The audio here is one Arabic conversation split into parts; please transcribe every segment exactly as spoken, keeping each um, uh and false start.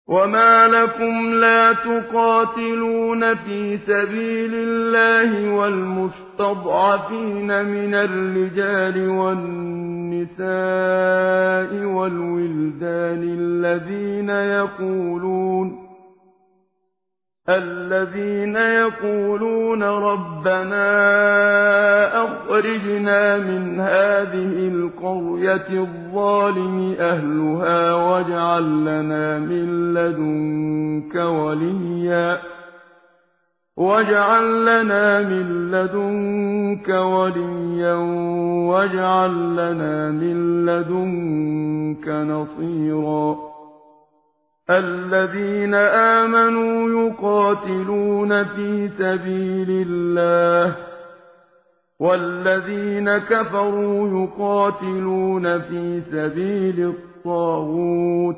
وما لكم لا تقاتلون في سبيل الله والمستضعفين من الرجال والنساء والولدان الذين يقولون الذين يقولون ربنا أخرجنا من هذه القرية الظالم أهلها واجعل لنا من لدنك وليا واجعل لنا من لدنك وليا واجعل لنا من لدنك نصيرا الذين آمنوا يقاتلون في سبيل الله والذين كفروا يقاتلون في سبيل الطاغوت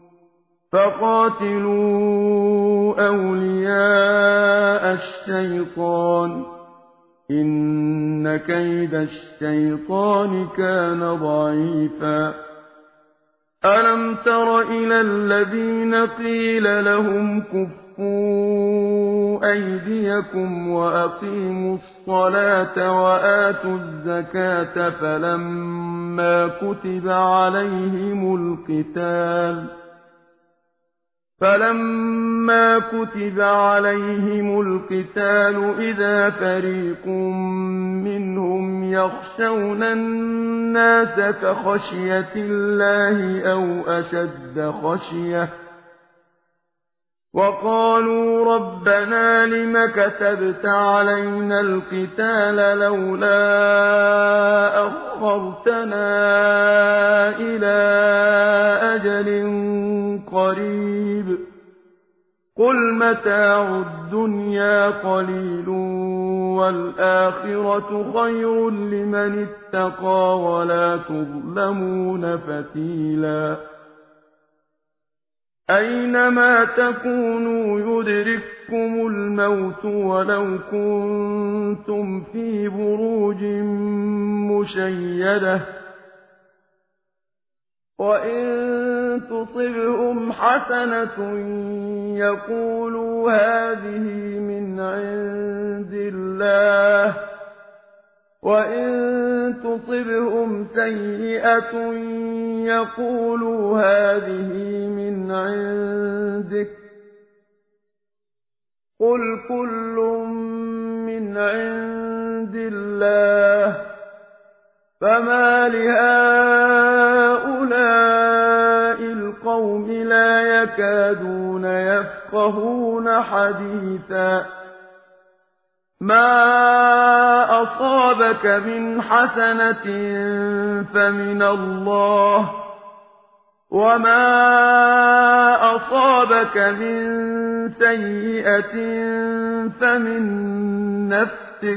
فقاتلوا أولياء الشيطان إن كيد الشيطان كان ضعيفا ألم تر إلى الذين قيل لهم كفوا أيديكم وأقيموا الصلاة وآتوا الزكاة فلما كتب عليهم القتال فلما كتب عليهم القتال إذا فريق منهم يخشون الناس كخشية الله أو أشد خشية وقالوا ربنا لم كتبت علينا القتال لولا أخرتنا إلى أجل قريب قل متاع الدنيا قليل والآخرة خير لمن اتقى ولا تظلمون فتيلا أينما تكونوا يدرككم الموت ولو كنتم في بروج مشيدة وإن تصبهم حسنة يقولوا هذه من عند الله وإن تصبهم سيئة يقولوا هذه من عندك قل كل من عند الله فما لهؤلاء القوم لا يكادون يفقهون حديثا ما أصابك من حسنة فمن الله وما أصابك من سيئة فمن نفسك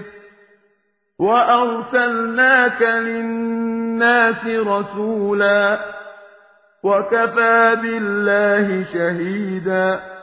وأرسلناك للناس رسولا وكفى بالله شهيدا